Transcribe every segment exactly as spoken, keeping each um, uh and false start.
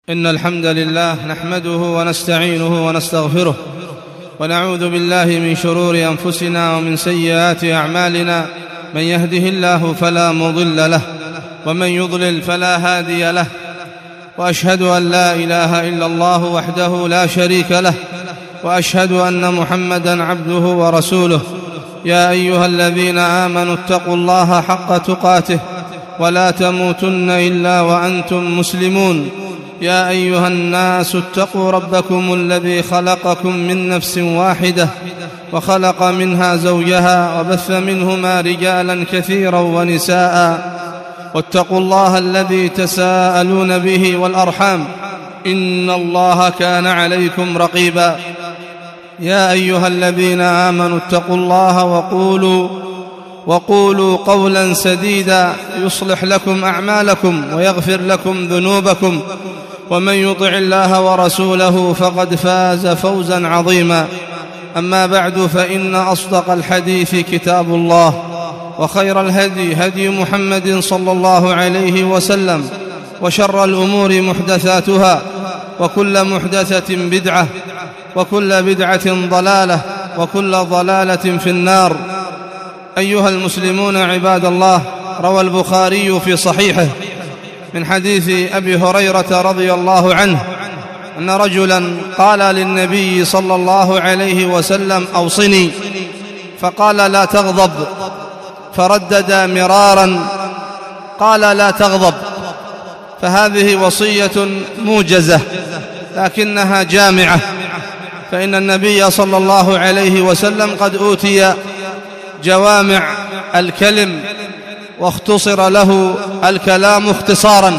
إن الحمد لله نحمده ونستعينه ونستغفره ونعوذ بالله من شرور أنفسنا ومن سيئات أعمالنا. من يهده الله فلا مضل له ومن يضلل فلا هادي له، وأشهد أن لا إله إلا الله وحده لا شريك له، وأشهد أن محمدًا عبده ورسوله. يا أيها الذين آمنوا اتقوا الله حق تقاته ولا تموتن إلا وأنتم مسلمون. يا أيها الناس اتقوا ربكم الذي خلقكم من نفس واحدة وخلق منها زوجها وبث منهما رجالا كثيرا ونساء، واتقوا الله الذي تساءلون به والأرحام إن الله كان عليكم رقيبا. يا أيها الذين آمنوا اتقوا الله وقولوا وقولوا قولا سديدا يصلح لكم أعمالكم ويغفر لكم ذنوبكم، ومن يطع الله ورسوله فقد فاز فوزا عظيما. أما بعد، فإن أصدق الحديث كتاب الله، وخير الهدي هدي محمد صلى الله عليه وسلم، وشر الأمور محدثاتها، وكل محدثة بدعة، وكل بدعة ضلالة، وكل ضلالة في النار. أيها المسلمون عباد الله، روى البخاري في صحيحه من حديث أبي هريرة رضي الله عنه أن رجلا قال للنبي صلى الله عليه وسلم: أوصني. فقال: لا تغضب. فردد مرارا قال: لا تغضب. فهذه وصية موجزة لكنها جامعة، فإن النبي صلى الله عليه وسلم قد أوتي جوامع الكلم واختصر له الكلام اختصارا،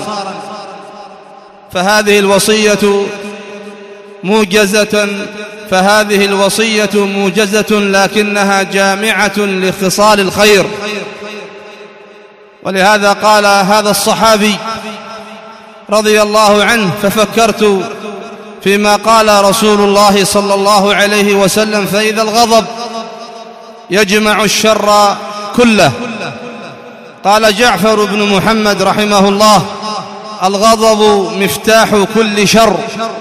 فهذه الوصية موجزة فهذه الوصية موجزة لكنها جامعة لاختصار الخير. ولهذا قال هذا الصحابي رضي الله عنه: ففكرت فيما قال رسول الله صلى الله عليه وسلم، فإذا الغضب يجمع الشر كله. قال جعفر بن محمد رحمه الله: الغضب مفتاح كل شر.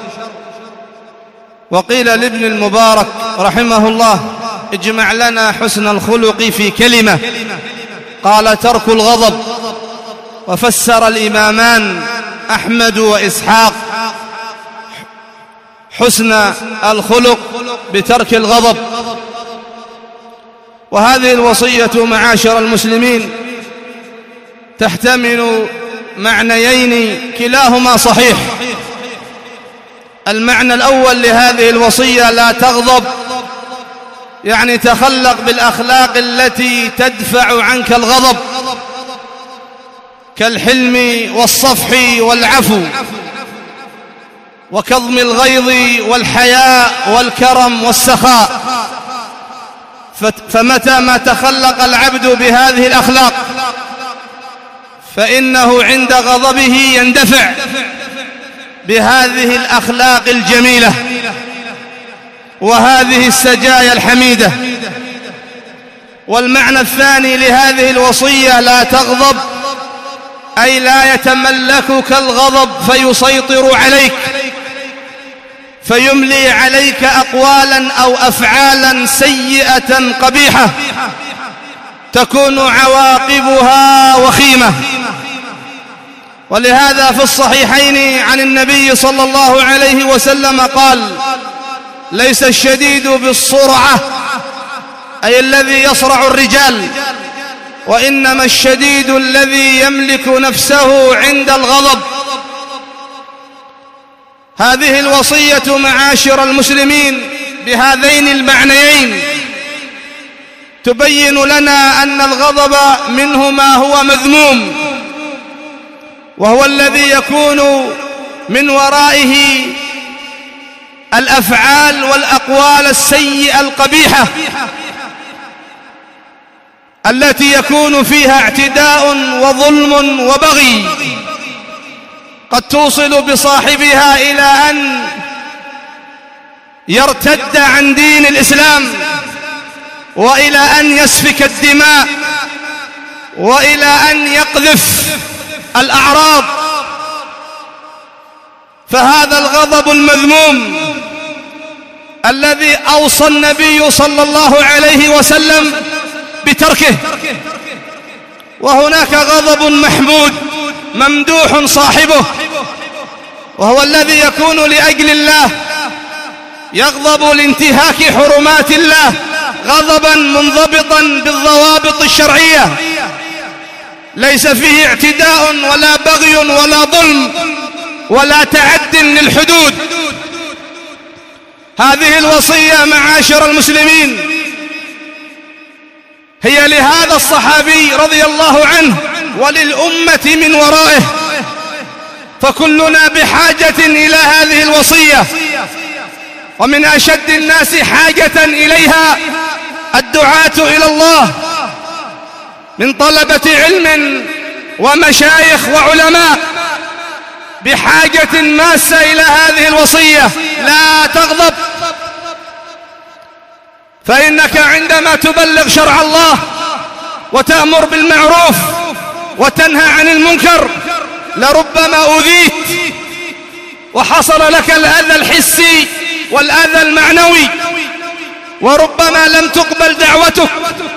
وقيل لابن المبارك رحمه الله: اجمع لنا حسن الخلق في كلمة. قال: ترك الغضب. وفسر الإمامان أحمد وإسحاق حسن الخلق بترك الغضب. وهذه الوصية معاشر المسلمين تحتمل معنيين كلاهما صحيح. المعنى الأول لهذه الوصية: لا تغضب، يعني تخلق بالأخلاق التي تدفع عنك الغضب، كالحلم والصفح والعفو وكظم الغيظ والحياء والكرم والسخاء. فمتى ما تخلق العبد بهذه الأخلاق فإنه عند غضبه يندفع بهذه الأخلاق الجميلة وهذه السجايا الحميدة. والمعنى الثاني لهذه الوصية: لا تغضب، أي لا يتملكك الغضب فيسيطر عليك، فيملي عليك أقوالا أو أفعالا سيئة قبيحة تكون عواقبها وخيمة. ولهذا في الصحيحين عن النبي صلى الله عليه وسلم قال: ليس الشديد بالسرعة، أي الذي يصرع الرجال، وإنما الشديد الذي يملك نفسه عند الغضب. هذه الوصية معاشر المسلمين بهذين المعنيين تبين لنا أن الغضب منه ما هو مذموم، وهو الذي يكون من ورائه الأفعال والأقوال السيئة القبيحة التي يكون فيها اعتداء وظلم وبغي، قد توصل بصاحبها إلى أن يرتد عن دين الإسلام، وإلى أن يسفك الدماء، وإلى أن يقذف الأعراض. فهذا الغضب المذموم الذي أوصى النبي صلى الله عليه وسلم بتركه، وهناك غضب محمود ممدوح صاحبه، وهو الذي يكون لأجل الله، يغضب لانتهاك حرمات الله غضبا منضبطا بالضوابط الشرعية، ليس فيه اعتداء ولا بغي ولا ظلم ولا تعد للحدود. هذه الوصية معاشر المسلمين هي لهذا الصحابي رضي الله عنه وللأمة من ورائه، فكلنا بحاجة إلى هذه الوصية، ومن أشد الناس حاجة إليها الدعاة إلى الله من طلبة علم ومشايخ وعلماء، بحاجة ماسة إلى هذه الوصية. لا تغضب، فإنك عندما تبلغ شرع الله وتأمر بالمعروف وتنهى عن المنكر لربما أوذيت وحصل لك الأذى الحسي والأذى المعنوي، وربما لم تقبل دعوتك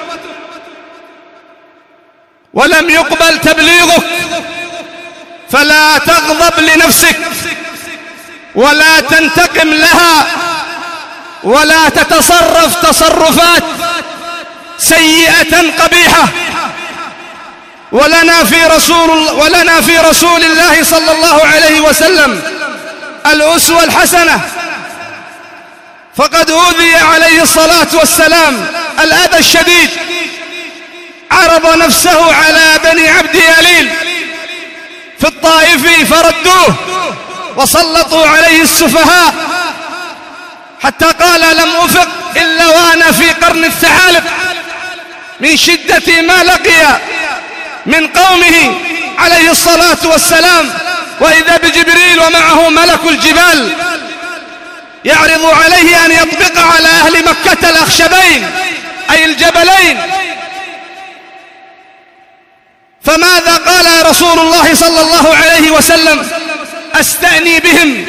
ولم يقبل تبليغك. فلا تغضب لنفسك ولا تنتقم لها ولا تتصرف تصرفات سيئة قبيحة. ولنا في رسول ولنا في رسول الله صلى الله عليه وسلم الأسوة الحسنة، فقد أوذي عليه الصلاة والسلام الأذى الشديد، عرض نفسه على بني عبد يليل في الطائف فردوه وسلطوا عليه السفهاء، حتى قال لم أفق إلا وأنا في قرن الثعالب من شدة ما لقي من قومه عليه الصلاة والسلام، وإذا بجبريل ومعه ملك الجبال يعرض عليه أن يطبق على أهل مكة الأخشبين أي الجبلين. فماذا قال رسول الله صلى الله عليه وسلم؟ أستأني بهم،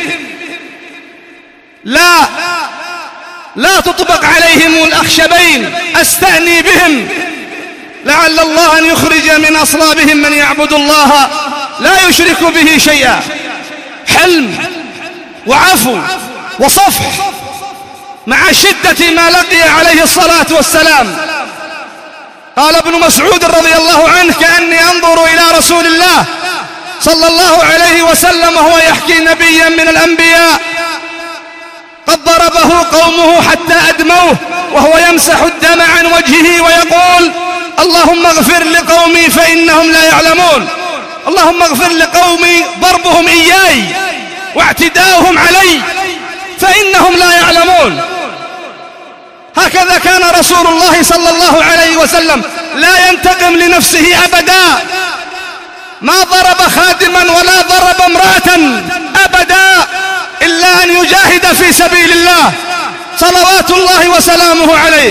لا لا تطبق عليهم الأخشبين، أستأني بهم لعل الله أن يخرج من أصلابهم من يعبد الله لا يشرك به شيئا. حلم وعفو وصفح مع شدة ما لقي عليه الصلاة والسلام. قال ابن مسعود رضي الله عنه: كأني أنظر إلى رسول الله صلى الله عليه وسلم وهو يحكي نبيا من الأنبياء قد ضربه قومه حتى أدموه وهو يمسح الدم عن وجهه ويقول: اللهم اغفر لقومي فإنهم لا يعلمون، اللهم اغفر لقومي ضربهم إياي واعتداؤهم علي فإنهم لا يعلمون. هكذا كان رسول الله صلى الله عليه وسلم لا ينتقم لنفسه أبدا، ما ضرب خادما ولا ضرب امرأة أبدا إلا أن يجاهد في سبيل الله صلوات الله وسلامه عليه.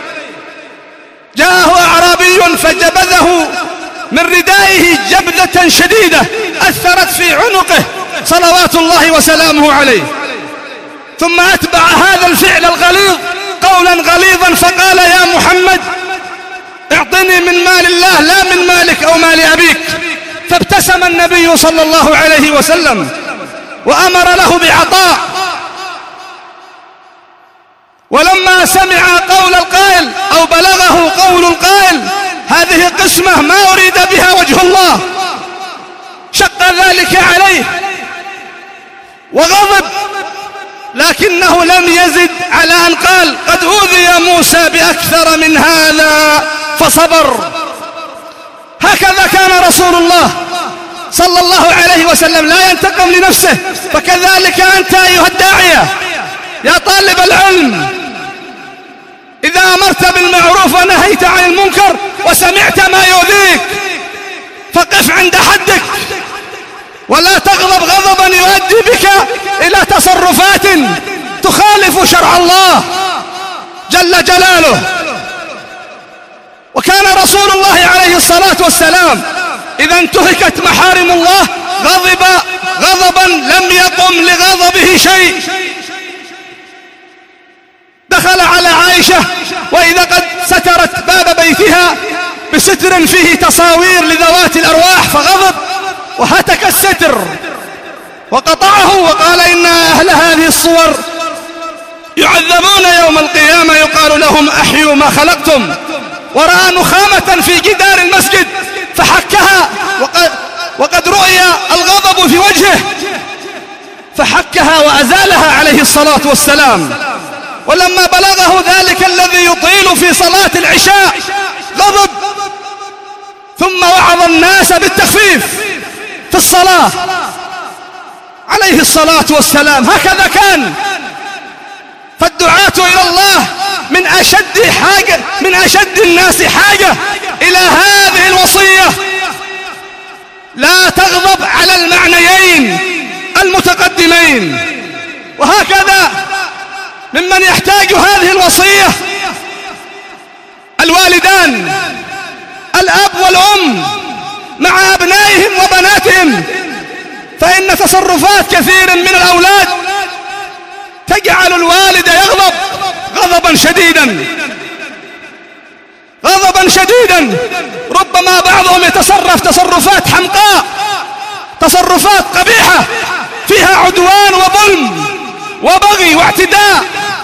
جاءه أعرابي فجبذه من ردائه جبذة شديدة أثرت في عنقه صلوات الله وسلامه عليه، ثم أتبع هذا الفعل الغليظ قولا غليظا فقال: يا محمد اعطني من مال الله لا من مالك أو مال أبيك. فابتسم النبي صلى الله عليه وسلم وأمر له بعطاء. ولما سمع قول القائل أو بلغه قول القائل هذه قسمة ما أريد بها وجه الله، شق ذلك عليه وغضب، لكنه لم يزد على أن قال: قد أوذي موسى بأكثر من هذا فصبر. هكذا كان رسول الله صلى الله عليه وسلم لا ينتقم لنفسه. فكذلك أنت أيها الداعية يا طالب العلم، إذا أمرت بالمعروف ونهيت عن المنكر وسمعت ما يؤذيك فقف عند حدك، ولا تغضب غضبا يؤدي بك إلى تصرفات تخالف شرع الله جل جلاله. وكان رسول الله عليه الصلاة والسلام إذا انتهكت محارم الله غضب غضبا لم يقم لغضبه شيء. دخل على عائشة وإذا قد سترت باب بيتها بستر فيه تصاوير لذوات الأرواح، فغضب وهتك الستر وقطعه وقال إن أهل هذه الصور يعذبون يوم القيامة، يقال لهم أحيوا ما خلقتم. ورأى نخامة في جدار المسجد فحكها، وقد, وقد رؤي الغضب في وجهه فحكها وأزالها عليه الصلاة والسلام. ولما بلغه ذلك الذي يطيل في صلاة العشاء غضب، ثم وعظ الناس بالتخفيف في الصلاة عليه الصلاة والسلام. هكذا كان. فالدعاة إلى الله من أشد حاجة من أشد الناس حاجة إلى هذه الوصية: لا تغضب على المعنيين المتقدمين. وهكذا ممن يحتاج هذه الوصية الوالدان، الأب والأم مع أبنائهم وبناتهم، فإن تصرفات كثير من الأولاد تجعل الوالد يغضب غضبا شديدا غضبا شديدا ربما بعضهم يتصرف تصرفات حمقاء، تصرفات قبيحة فيها عدوان وظلم وبغي واعتداء.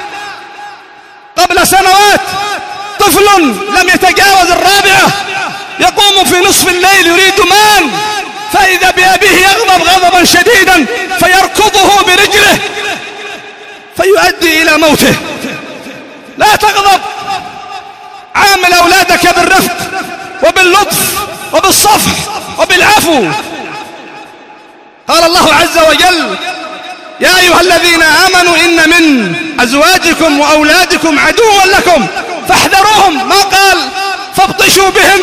قبل سنوات طفل لم يتجاوز الرابعة يقوم في نصف الليل يريد مال، فإذا بأبيه يغضب غضبا شديدا فيركضه برجله فيؤدي إلى موته. لا تغضب، عامل أولادك بالرفق وباللطف وبالصفح وبالعفو. قال الله عز وجل: يا أيها الذين آمنوا إن من أزواجكم وأولادكم عدوا لكم فاحذروهم. ما قال فابطشوا بهم،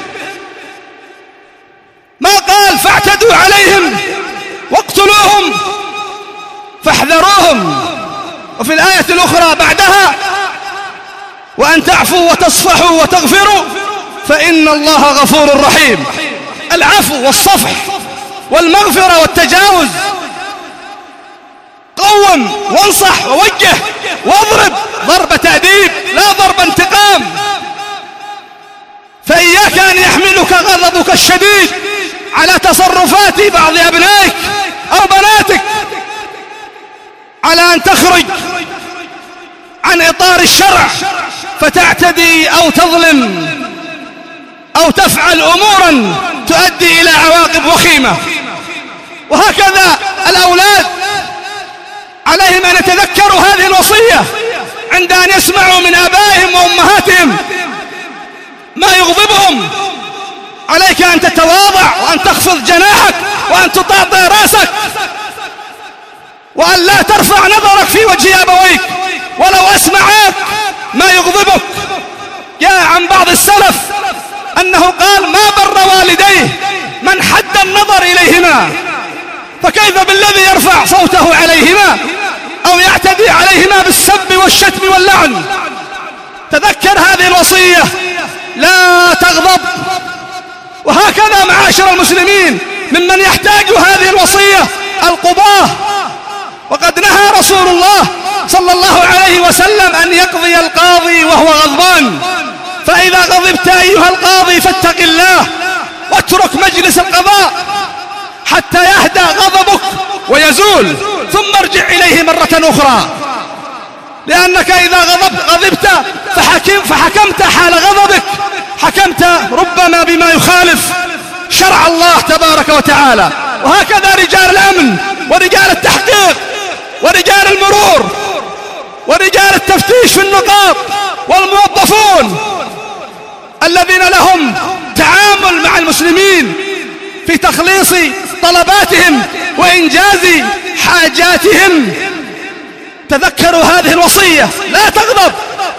ما قال فاعتدوا عليهم واقتلوهم، فاحذروهم. وفي الآية الأخرى بعدها: وأن تعفوا وتصفحوا وتغفروا فإن الله غفور رحيم. العفو والصفح والمغفرة والتجاوز. قوم وانصح ووجه واضرب ضرب تأديب لا ضرب انتقام. فإياك أن يحملك غضبك الشديد على تصرفات بعض أبنائك أو بناتك على أن تخرج عن إطار الشرع فتعتدي أو تظلم أو تفعل أمورا تؤدي إلى عواقب وخيمة. وهكذا الأولاد عليهم أن يتذكروا هذه الوصية عند أن يسمعوا من آبائهم وأمهاتهم ما يغضبهم. عليك أن تتواضع وأن تخفض جناحك وأن تطاطئ رأسك وأن لا ترفع نظرك في وجه أبويك ولو أسمعاك ما يغضبك. جاء عن بعض السلف أنه قال: ما بر والديه من حد النظر إليهما، فكيف بالذي يرفع صوته عليهما أو يعتدي عليهما بالسب والشتم واللعن. تذكر هذه الوصية: لا تغضب. وهكذا معاشر المسلمين ممن يحتاج هذه الوصية القضاة، وقد نهى رسول الله صلى الله عليه وسلم أن يقضي القاضي وهو غضبان. فإذا غضبت أيها القاضي فاتق الله واترك مجلس القضاء حتى يهدى غضبك ويزول، ثم ارجع إليه مرة أخرى. لأنك إذا غضبت, غضبت فحكم فحكمت حال غضبك، حكمت ربما بما يخالف شرع الله تبارك وتعالى. وهكذا رجال الأمن ورجال التحقيق ورجال المرور ورجال التفتيش في النقاط والموظفون الذين لهم تعامل مع المسلمين في تخليص طلباتهم وإنجاز حاجاتهم، تذكروا هذه الوصية: لا تغضب.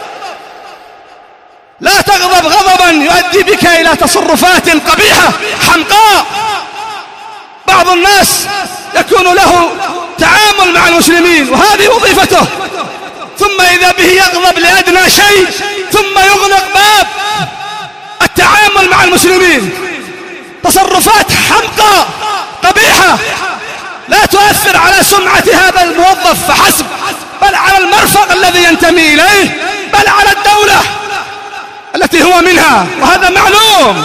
لا تغضب غضبا يؤدي بك إلى تصرفات قبيحة حمقاء. بعض الناس يكون له تعامل مع المسلمين وهذه وظيفته، ثم إذا به يغضب لأدنى شيء ثم يغلق باب التعامل مع المسلمين. تصرفات حمقاء قبيحة لا تؤثر على سمعة هذا الموظف فحسب، بل على المرفق الذي ينتمي إليه، بل على الدولة التي هو منها، وهذا معلوم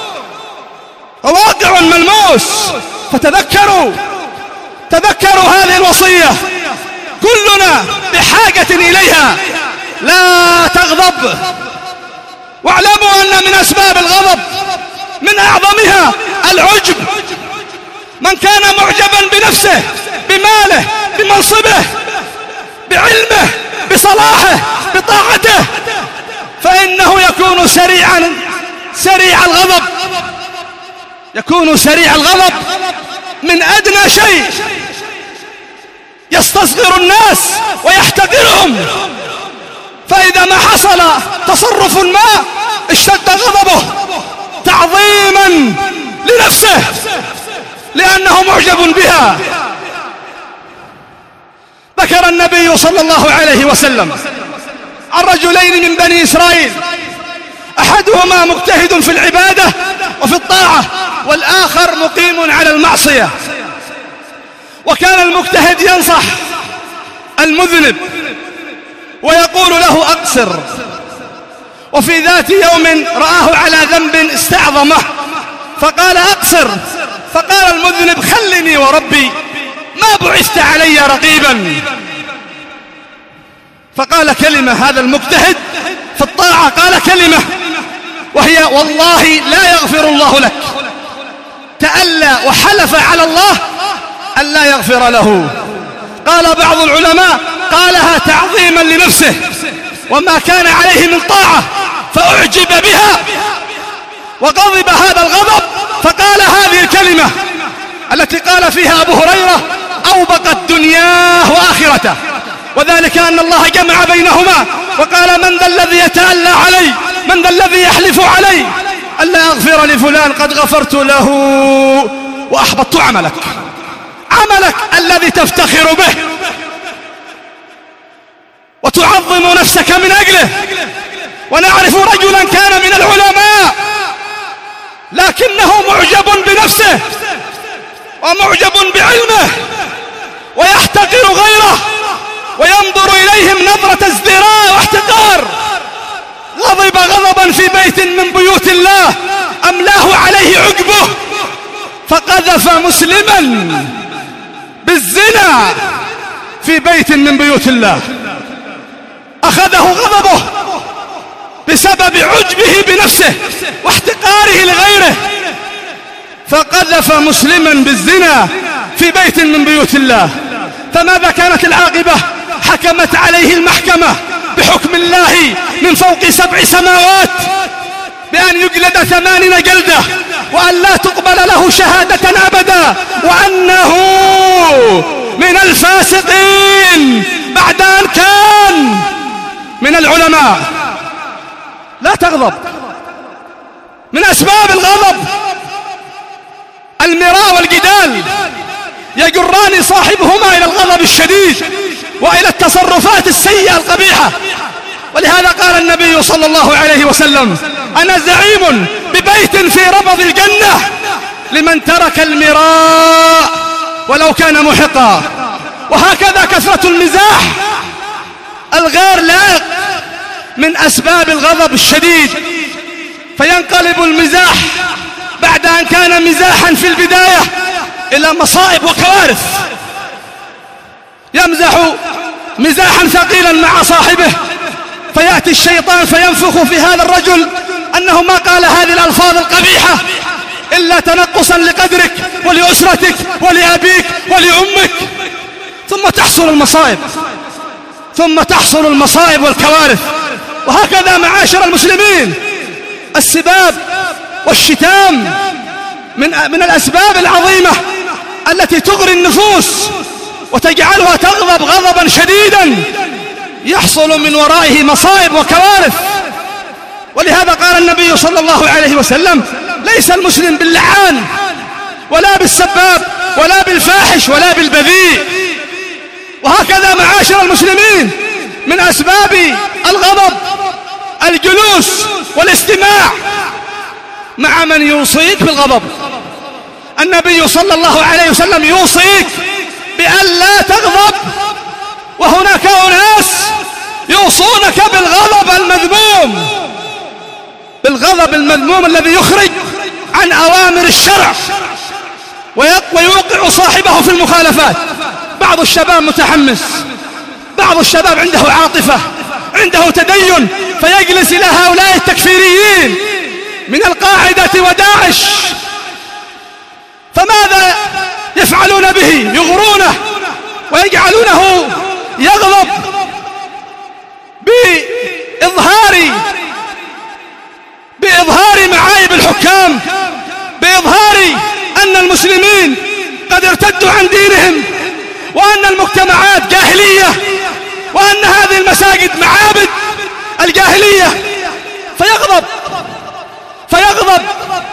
وواقع ملموس. فتذكروا تذكروا هذه الوصية، كلنا بحاجة إليها. لا تغضب، واعلموا أن من أسباب الغضب من أعظمها العجب. من كان معجبا بنفسه، بماله، بمنصبه، بعلمه، بصلاحه، بطاعته، فإنه يكون سريعا سريع الغضب، يكون سريع الغضب من أدنى شيء، يستصغر الناس ويحتقرهم. فإذا ما حصل تصرف ما اشتد غضبه تعظيما لنفسه لأنه معجب بها. ذكر النبي صلى الله عليه وسلم عن رجلين من بني إسرائيل، أحدهما مجتهد في العبادة وفي الطاعة، والآخر مقيم على المعصية. وكان المجتهد ينصح المذنب ويقول له أقصر، وفي ذات يوم رآه على ذنب استعظمه فقال أقصر، فقال المذنب خلني وربي ما بعثت علي رقيبا. فقال كلمة، هذا المجتهد في الطاعة قال كلمة وهي والله لا يغفر الله لك، تألى وحلف على الله أن لا يغفر له. قال بعض العلماء قالها تعظيما لنفسه وما كان عليه من طاعة فأعجب بها وغضب هذا الغضب، فقال هذه الكلمة التي قال فيها أبو هريرة أوبقت دنياه وآخرته، وذلك أن الله جمع بينهما وقال من ذا الذي يتألى علي، من ذا الذي يحلف علي ألا أغفر لفلان قد غفرت له وأحبطت عملك، عملك الذي تفتخر به وتعظم نفسك من أجله. ونعرف رجلا كان من العلماء لكنه معجب بنفسه ومعجب بعلمه ويحتقر غيره وينظر إليهم نظرة ازدراء واحتقار. غضب غضبا في بيت من بيوت الله أملاه عليه عجبه فقذف مسلما بالزنا في بيت من بيوت الله، أخذه غضبه بسبب عجبه بنفسه واحتقاره لغيره، فقذف مسلما بالزنا في بيت من بيوت الله. فماذا كانت العاقبة؟ حكمت عليه المحكمة بحكم الله من فوق سبع سماوات بأن يجلد ثمانين جلدة وأن لا تقبل له شهادة أبدا، وأنه من الفاسقين بعد أن كان من العلماء. لا تغضب. من أسباب الغضب المراء والجدال، يجران صاحبهما إلى الغضب الشديد وإلى التصرفات السيئة القبيحة. ولهذا قال النبي صلى الله عليه وسلم أنا زعيم ببيت في ربض الجنة لمن ترك المراء ولو كان محقا. وهكذا كثرة المزاح الغير لائق من أسباب الغضب الشديد، فينقلب المزاح بعد أن كان مزاحا في البداية إلى مصائب وكوارث. يمزح مزاحا ثقيلا مع صاحبه فيأتي الشيطان فينفخ في هذا الرجل أنه ما قال هذه الألفاظ القبيحة إلا تنقصا لقدرك ولأسرتك ولأبيك ولأمك، ثم تحصل المصائب ثم تحصل المصائب والكوارث. وهكذا معاشر المسلمين السباب والشتام من من الأسباب العظيمة التي تغري النفوس وتجعلها تغضب غضبا شديدا يحصل من ورائه مصائب وكوارث. ولهذا قال النبي صلى الله عليه وسلم ليس المسلم باللعان ولا بالسباب ولا بالفاحش ولا بالبذيء. وهكذا معاشر المسلمين من أسباب الغضب الجلوس والاستماع مع من يوصيك بالغضب. النبي صلى الله عليه وسلم يوصيك بأن لا تغضب، وهناك أناس يوصونك بالغضب المذموم، بالغضب المذموم الذي يخرج عن أوامر الشرع ويوقع صاحبه في المخالفات. بعض الشباب متحمس، بعض الشباب عنده عاطفة، عنده تدين، فيجلس إلى هؤلاء التكفيريين من القاعدة وداعش، فماذا يفعلون به؟ يغرونه ويجعلونه يغضب بإظهار بإظهار معايب الحكام، بإظهار أن المسلمين قد ارتدوا عن دينهم، وأن المجتمعات جاهلية، وأن هذه المساجد معابد الجاهلية، فيغضب فيغضب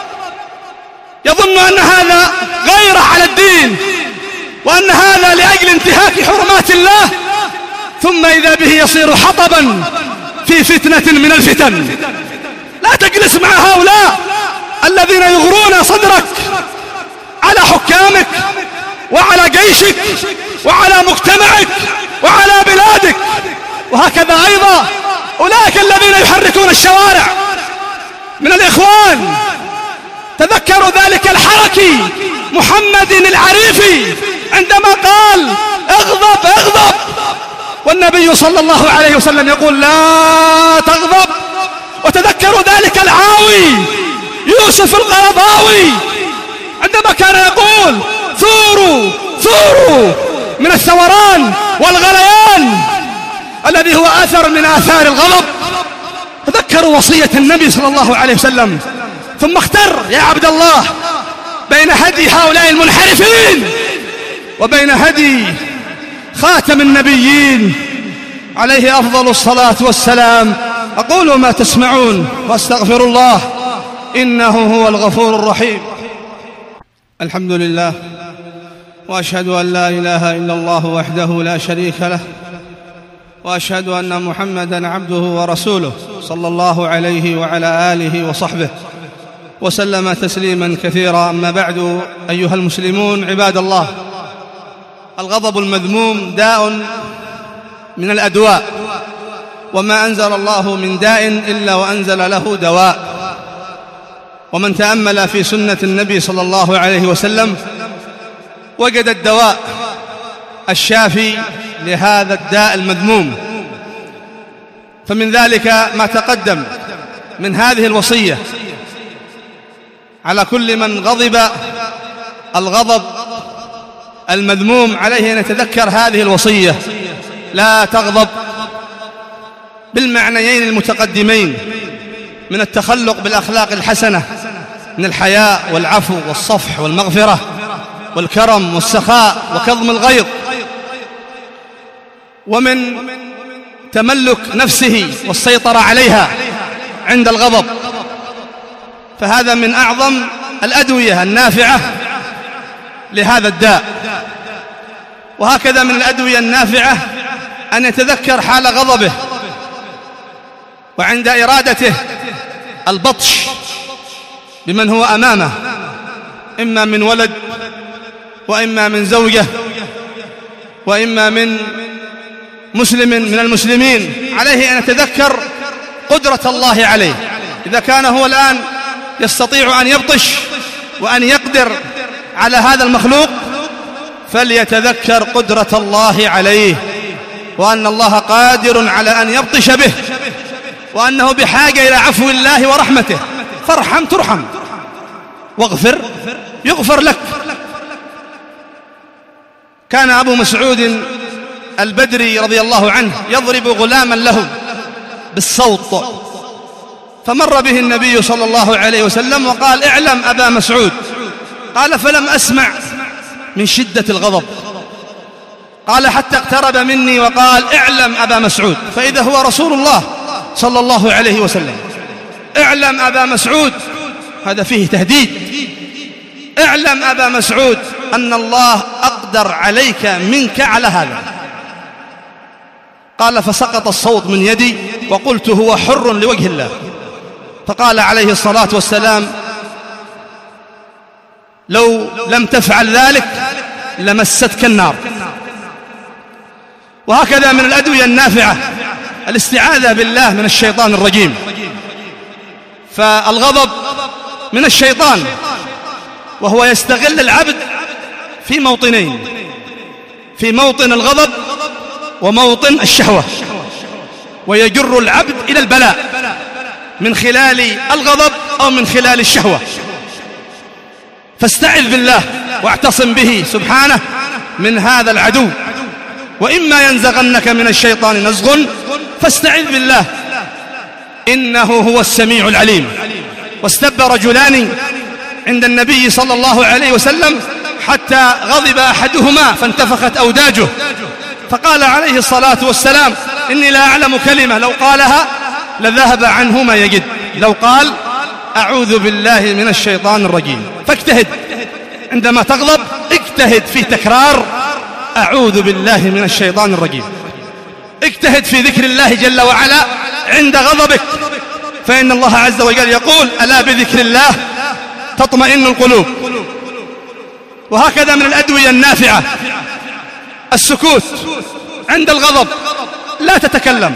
يظن أن هذا غيرة على الدين، وأن هذا لأجل انتهاك حرمات الله، ثم إذا به يصير حطبا في فتنة من الفتن. لا تجلس مع هؤلاء الذين يغرون صدرك على حكامك وعلى جيشك وعلى مجتمعك وعلى بلادك. وهكذا أيضا أولئك الذين يحركون الشوارع من الإخوان، تذكروا ذلك الحركي محمد العريفي عندما قال اغضب اغضب، والنبي صلى الله عليه وسلم يقول لا تغضب. وتذكروا ذلك العاوي يوسف القرضاوي عندما كان يقول ثوروا ثوروا من الثوران والغليان الذي هو أثر من آثار الغضب. تذكروا وصية النبي صلى الله عليه وسلم. ثم اختر يا عبد الله بين هدي هؤلاء المنحرفين وبين هدي خاتم النبيين عليه أفضل الصلاة والسلام. أقول ما تسمعون واستغفر الله إنه هو الغفور الرحيم. الحمد لله، وأشهد أن لا إله إلا الله وحده لا شريك له، وأشهد أن محمدًا عبده ورسوله صلى الله عليه وعلى آله وصحبه وسلم تسليمًا كثيرا. أما بعد، أيها المسلمون عباد الله، الغضب المذموم داء من الأدواء، وما أنزل الله من داء إلا وأنزل له دواء. ومن تأمل في سنة النبي صلى الله عليه وسلم وجد الدواء الشافي لهذا الداء المذموم. فمن ذلك ما تقدم من هذه الوصية على كل من غضب الغضب المذموم، عليه أن يتذكر هذه الوصية: لا تغضب، بالمعنيين المتقدمين من التخلق بالأخلاق الحسنة من الحياء والعفو والصفح والمغفرة والكرم والسخاء وكظم الغيظ، ومن تملك نفسه والسيطرة عليها عند الغضب. فهذا من أعظم الأدوية النافعة لهذا الداء. وهكذا من الأدوية النافعة أن يتذكر حال غضبه وعند إرادته البطش بمن هو أمامه، إما من ولد وإما من زوجة وإما من مسلم من المسلمين. عليه أن يتذكر قدرة الله عليه. إذا كان هو الآن يستطيع أن يبطش وأن يقدر على هذا المخلوق، فليتذكر قدرة الله عليه، وأن الله قادر على أن يبطش به، وأنه بحاجة إلى عفو الله ورحمته. فارحم ترحم، واغفر يغفر لك. كان أبو مسعود البدري رضي الله عنه يضرب غلاما له بالصوت، فمر به النبي صلى الله عليه وسلم وقال: اعلم أبا مسعود. قال: فلم أسمع من شدة الغضب. قال: حتى اقترب مني وقال: اعلم أبا مسعود، فإذا هو رسول الله صلى الله عليه وسلم. اعلم أبا مسعود، هذا فيه تهديد. اعلم أبا مسعود أن الله أقدر عليك منك على هذا. قال: فسقط الصوت من يدي وقلت: هو حر لوجه الله. فقال عليه الصلاة والسلام: لو لم تفعل ذلك لمستك النار. وهكذا من الأدوية النافعة الاستعاذة بالله من الشيطان الرجيم. فالغضب من الشيطان، وهو يستغل العبد في موطنين: في موطن الغضب وموطن الشهوة، ويجر العبد إلى البلاء من خلال الغضب أو من خلال الشهوة. فاستعذ بالله واعتصم به سبحانه من هذا العدو. وإما ينزغنك من الشيطان نزغ فاستعذ بالله إنه هو السميع العليم. واستب رجلان عند النبي صلى الله عليه وسلم حتى غضب أحدهما فانتفخت أوداجه، فقال عليه الصلاة والسلام: إني لا أعلم كلمة لو قالها لذهب عنه ما يجد. لو قال: أعوذ بالله من الشيطان الرجيم. فاجتهد عندما تغضب، اجتهد في تكرار أعوذ بالله من الشيطان الرجيم. اجتهد في ذكر الله جل وعلا عند غضبك، فإن الله عز وجل يقول: ألا بذكر الله تطمئن القلوب. وهكذا من الأدوية النافعة السكوت عند الغضب، لا تتكلم،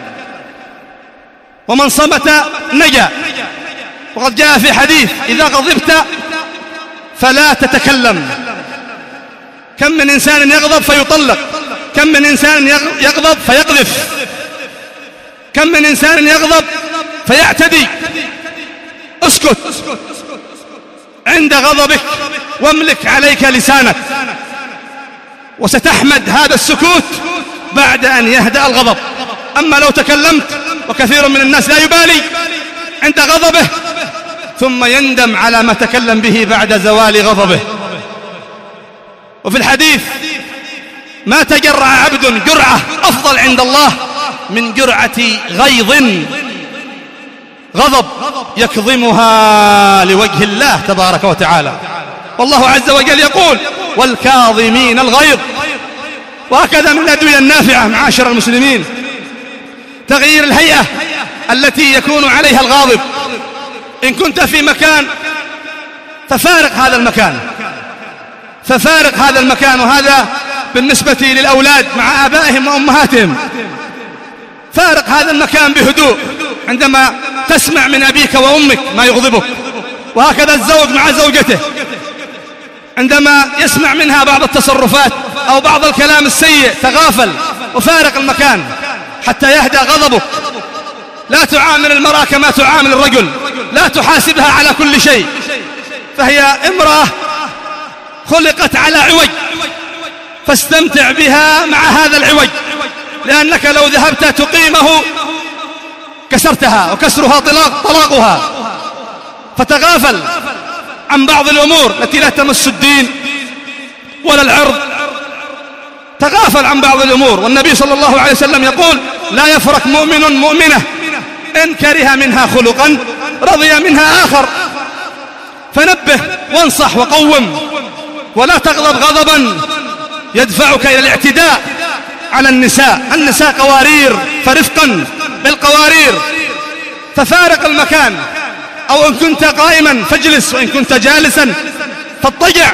ومن صمت نجا. وقد جاء في حديث: إذا غضبت فلا تتكلم. كم من إنسان يغضب فيطلق، كم من إنسان يغضب فيقذف، كم من إنسان يغضب فيعتدي. اسكت عند غضبك واملك عليك لسانك، وستحمد هذا السكوت بعد أن يهدأ الغضب. أما لو تكلمت، وكثير من الناس لا يبالي عند غضبه ثم يندم على ما تكلم به بعد زوال غضبه. وفي الحديث: ما تجرع عبد جرعة أفضل عند الله من جرعة غيظ غضب يكظمها لوجه الله تبارك وتعالى. والله عز وجل يقول: والكاظمين الغيظ. وهكذا من الأدوية النافعة معاشر المسلمين تغيير الهيئة التي يكون عليها الغاضب. إن كنت في مكان ففارق هذا المكان، ففارق هذا المكان. وهذا بالنسبة للأولاد مع آبائهم وأمهاتهم. فارق هذا المكان بهدوء عندما تسمع من أبيك وأمك ما يغضبك. وهكذا الزوج مع زوجته عندما يسمع منها بعض التصرفات أو بعض الكلام السيء تغافل وفارق المكان حتى يهدأ غضبك. لا تعامل المرأة كما تعامل الرجل، لا تحاسبها على كل شيء، فهي امرأة خلقت على عوج، فاستمتع بها مع هذا العوج، لأنك لو ذهبت تقيمه كسرتها، وكسرها طلاق طلاقها. فتغافل عن بعض الأمور التي لا تمس الدين ولا العرض، تغافل عن بعض الأمور. والنبي صلى الله عليه وسلم يقول: لا يفرق مؤمن مؤمنة إن كره منها خلقا رضي منها آخر. فنبه وانصح وقوم، ولا تغضب غضبا يدفعك إلى الاعتداء على النساء. النساء قوارير، فرفقا بالقوارير. ففارق المكان، أو إن كنت قائما فاجلس، وإن كنت جالسا فاضطجع.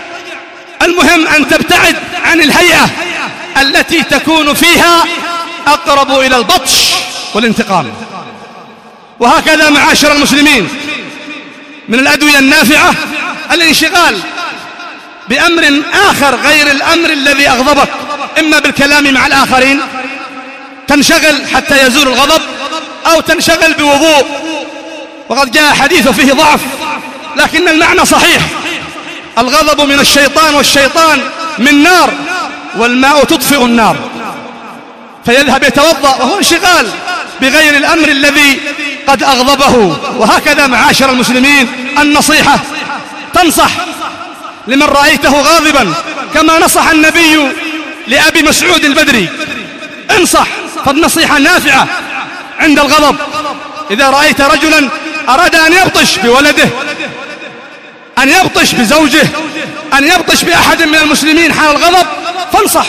المهم أن تبتعد عن الهيئة التي تكون فيها أقرب إلى البطش والانتقام. وهكذا معاشر المسلمين من الأدوية النافعة الانشغال بأمر آخر غير الأمر الذي أغضبك، إما بالكلام مع الآخرين تنشغل حتى يزول الغضب، أو تنشغل بوضوء. وقد جاء حديث فيه ضعف لكن المعنى صحيح: الغضب من الشيطان، والشيطان من نار، والماء تطفئ النار. فيذهب يتوضأ وهو انشغال بغير الأمر الذي قد أغضبه. وهكذا معاشر المسلمين النصيحة، تنصح لمن رأيته غاضبا كما نصح النبي لأبي مسعود البدري: انصح، فالنصيحة نافعة عند الغضب. إذا رأيت رجلا أراد أن يبطش بولده، أن يبطش بزوجه، أن يبطش بأحد من المسلمين حال الغضب، فانصح.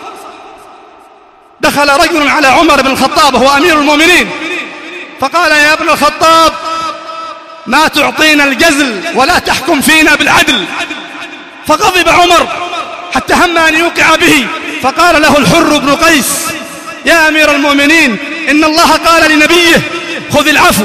دخل رجل على عمر بن الخطاب وهو أمير المؤمنين فقال: يا ابن الخطاب، ما تعطينا الجزل ولا تحكم فينا بالعدل. فغضب عمر حتى هم أن يوقع به، فقال له الحر بن قيس: يا أمير المؤمنين، إن الله قال لنبيه: خذ العفو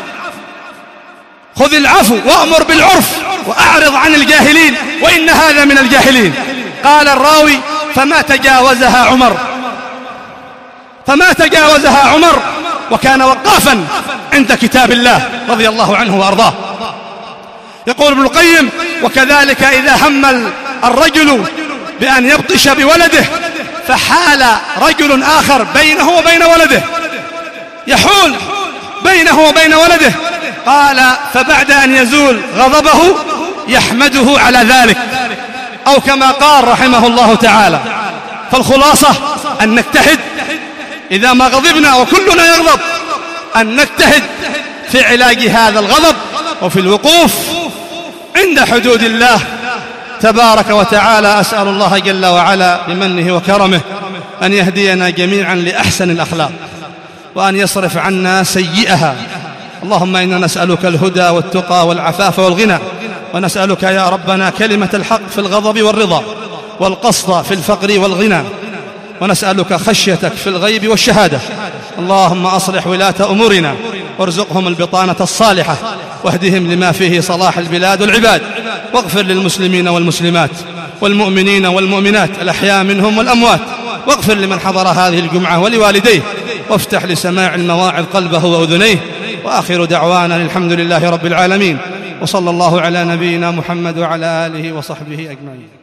خذ العفو وأمر بالعرف وأعرض عن الجاهلين، وإن هذا من الجاهلين. قال الراوي: فما تجاوزها عمر فما تجاوزها عمر وكان وقافا عند كتاب الله رضي الله عنه وأرضاه. يقول ابن القيم: وكذلك إذا هم الرجل بأن يبطش بولده فحال رجل آخر بينه وبين ولده، يحول بينه وبين ولده، قال: فبعد أن يزول غضبه يحمده على ذلك، أو كما قال رحمه الله تعالى. فالخلاصة أن نجتهد إذا ما غضبنا، وكلنا يغضب، أن نجتهد في علاج هذا الغضب وفي الوقوف عند حدود الله تبارك وتعالى. أسأل الله جل وعلا بمنه وكرمه أن يهدينا جميعا لأحسن الأخلاق، وأن يصرف عنا سيئها. اللهم إنا نسألك الهدى والتقى والعفاف والغنى، ونسألك يا ربنا كلمة الحق في الغضب والرضا، والقصد في الفقر والغنى، ونسألك خشيتك في الغيب والشهادة. اللهم أصلح ولاة أمورنا وارزقهم البطانة الصالحة، واهدهم لما فيه صلاح البلاد والعباد، واغفر للمسلمين والمسلمات والمؤمنين والمؤمنات الأحياء منهم والأموات، واغفر لمن حضر هذه الجمعة ولوالديه، وافتح لسماع المواعظ قلبه وأذنيه. وآخر دعوانا الحمد لله رب العالمين، وصلى الله على نبينا محمد وعلى آله وصحبه أجمعين.